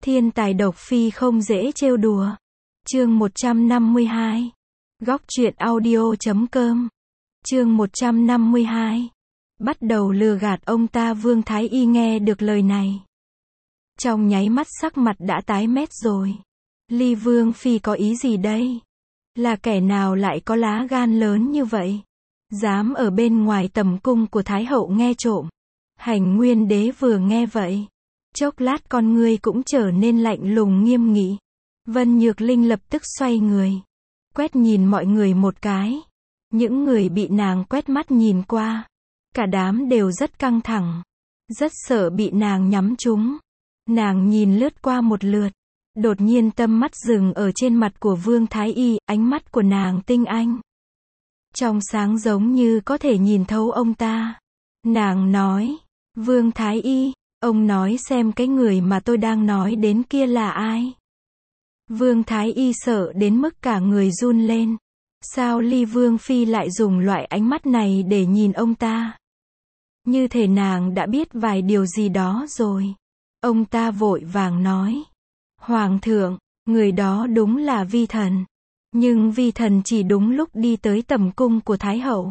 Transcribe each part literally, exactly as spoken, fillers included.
Thiên tài độc phi không dễ trêu đùa. Chương một trăm năm mươi hai. Góc truyện audio chấm com. Chương một trăm năm mươi hai. Bắt đầu lừa gạt ông ta. Vương Thái Y nghe được lời này, trong nháy mắt sắc mặt đã tái mét rồi. Ly Vương Phi có ý gì đây? Là kẻ nào lại có lá gan lớn như vậy? Dám ở bên ngoài tầm cung của Thái Hậu nghe trộm. Hành Nguyên Đế vừa nghe vậy, chốc lát con ngươi cũng trở nên lạnh lùng nghiêm nghị. Vân Nhược Linh lập tức xoay người, quét nhìn mọi người một cái. Những người bị nàng quét mắt nhìn qua, cả đám đều rất căng thẳng, rất sợ bị nàng nhắm trúng. Nàng nhìn lướt qua một lượt, đột nhiên tâm mắt dừng ở trên mặt của Vương Thái Y, ánh mắt của nàng tinh anh, trong sáng giống như có thể nhìn thấu ông ta. Nàng nói, Vương Thái Y, ông nói xem cái người mà tôi đang nói đến kia là ai? Vương Thái Y sợ đến mức cả người run lên. Sao Ly Vương Phi lại dùng loại ánh mắt này để nhìn ông ta? Như thể nàng đã biết vài điều gì đó rồi. Ông ta vội vàng nói, Hoàng thượng, người đó đúng là vi thần. Nhưng vi thần chỉ đúng lúc đi tới tầm cung của Thái Hậu.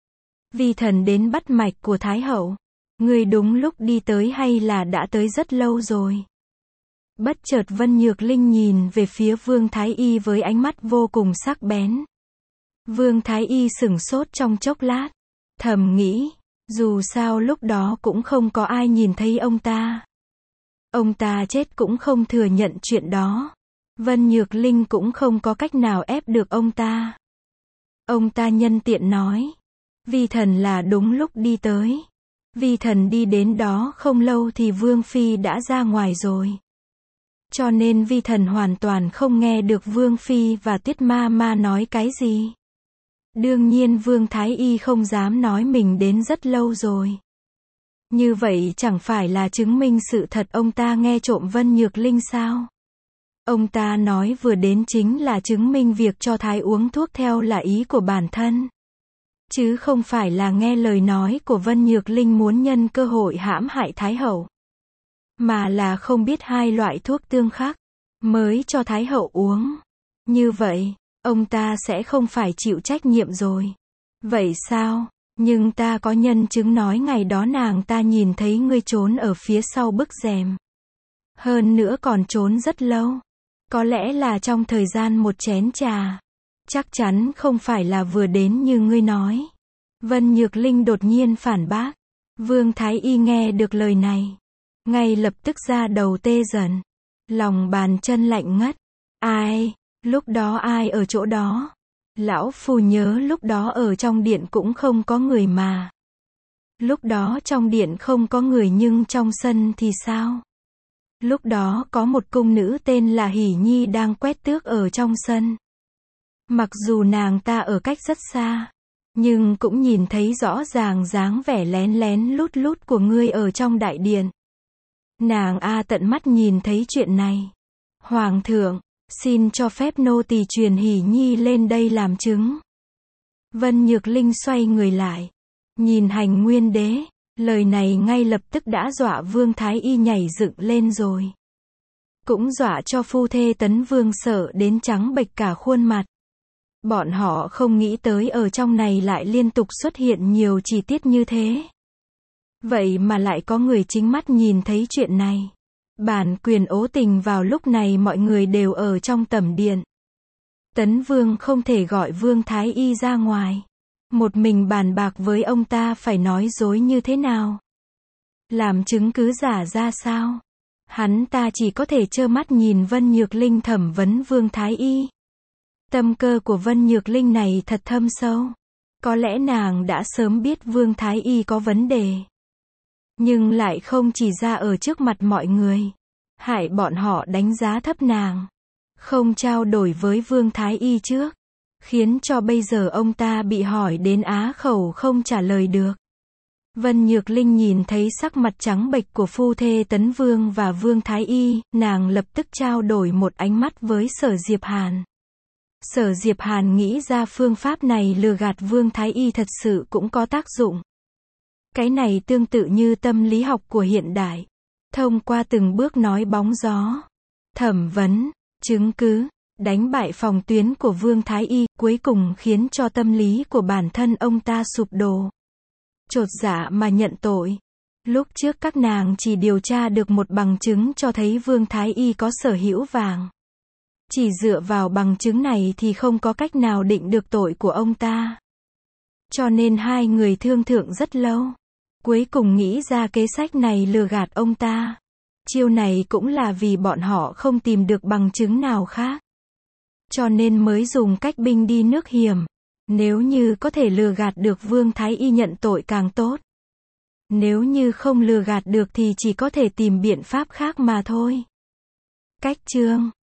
Vi thần đến bắt mạch của Thái Hậu. Người đúng lúc đi tới hay là đã tới rất lâu rồi? Bất chợt Vân Nhược Linh nhìn về phía Vương Thái Y với ánh mắt vô cùng sắc bén. Vương Thái Y sửng sốt trong chốc lát, thầm nghĩ, dù sao lúc đó cũng không có ai nhìn thấy ông ta. Ông ta chết cũng không thừa nhận chuyện đó. Vân Nhược Linh cũng không có cách nào ép được ông ta. Ông ta nhân tiện nói, vi thần là đúng lúc đi tới. Vi thần đi đến đó không lâu thì Vương Phi đã ra ngoài rồi. Cho nên vi thần hoàn toàn không nghe được Vương Phi và Tuyết Ma Ma nói cái gì. Đương nhiên Vương Thái Y không dám nói mình đến rất lâu rồi. Như vậy chẳng phải là chứng minh sự thật ông ta nghe trộm Vân Nhược Linh sao? Ông ta nói vừa đến chính là chứng minh việc cho Thái uống thuốc theo là ý của bản thân, chứ không phải là nghe lời nói của Vân Nhược Linh muốn nhân cơ hội hãm hại Thái Hậu. Mà là không biết hai loại thuốc tương khắc, mới cho Thái Hậu uống. Như vậy, ông ta sẽ không phải chịu trách nhiệm rồi. Vậy sao? Nhưng ta có nhân chứng nói ngày đó nàng ta nhìn thấy ngươi trốn ở phía sau bức rèm. Hơn nữa còn trốn rất lâu. Có lẽ là trong thời gian một chén trà. Chắc chắn không phải là vừa đến như ngươi nói. Vân Nhược Linh đột nhiên phản bác. Vương Thái Y nghe được lời này, ngay lập tức ra đầu tê dần, lòng bàn chân lạnh ngắt. Ai? Lúc đó ai ở chỗ đó? Lão phu nhớ lúc đó ở trong điện cũng không có người mà. Lúc đó trong điện không có người nhưng trong sân thì sao? Lúc đó có một cung nữ tên là Hỷ Nhi đang quét tước ở trong sân. Mặc dù nàng ta ở cách rất xa, nhưng cũng nhìn thấy rõ ràng dáng vẻ lén lén lút lút của ngươi ở trong đại điện. Nàng a tận mắt nhìn thấy chuyện này. Hoàng thượng, xin cho phép nô tỳ truyền Hỷ Nhi lên đây làm chứng. Vân Nhược Linh xoay người lại, nhìn Hành Nguyên Đế. Lời này ngay lập tức đã dọa Vương Thái Y nhảy dựng lên rồi. Cũng dọa cho phu thê Tấn Vương sợ đến trắng bệch cả khuôn mặt. Bọn họ không nghĩ tới ở trong này lại liên tục xuất hiện nhiều chi tiết như thế. Vậy mà lại có người chính mắt nhìn thấy chuyện này. Bản quyền ố tình vào lúc này mọi người đều ở trong tẩm điện. Tấn Vương không thể gọi Vương Thái Y ra ngoài. Một mình bàn bạc với ông ta phải nói dối như thế nào. Làm chứng cứ giả ra sao. Hắn ta chỉ có thể trơ mắt nhìn Vân Nhược Linh thẩm vấn Vương Thái Y. Tâm cơ của Vân Nhược Linh này thật thâm sâu. Có lẽ nàng đã sớm biết Vương Thái Y có vấn đề, nhưng lại không chỉ ra ở trước mặt mọi người, hại bọn họ đánh giá thấp nàng, không trao đổi với Vương Thái Y trước, khiến cho bây giờ ông ta bị hỏi đến á khẩu không trả lời được. Vân Nhược Linh nhìn thấy sắc mặt trắng bệch của phu thê Tấn Vương và Vương Thái Y, nàng lập tức trao đổi một ánh mắt với Sở Diệp Hàn. Sở Diệp Hàn nghĩ ra phương pháp này lừa gạt Vương Thái Y thật sự cũng có tác dụng. Cái này tương tự như tâm lý học của hiện đại. Thông qua từng bước nói bóng gió, thẩm vấn, chứng cứ, đánh bại phòng tuyến của Vương Thái Y, cuối cùng khiến cho tâm lý của bản thân ông ta sụp đổ. Chột dạ mà nhận tội. Lúc trước các nàng chỉ điều tra được một bằng chứng cho thấy Vương Thái Y có sở hữu vàng. Chỉ dựa vào bằng chứng này thì không có cách nào định được tội của ông ta. Cho nên hai người thương thượng rất lâu. Cuối cùng nghĩ ra kế sách này lừa gạt ông ta. Chiêu này cũng là vì bọn họ không tìm được bằng chứng nào khác. Cho nên mới dùng cách binh đi nước hiểm. Nếu như có thể lừa gạt được Vương Thái Y nhận tội càng tốt. Nếu như không lừa gạt được thì chỉ có thể tìm biện pháp khác mà thôi. Cách chương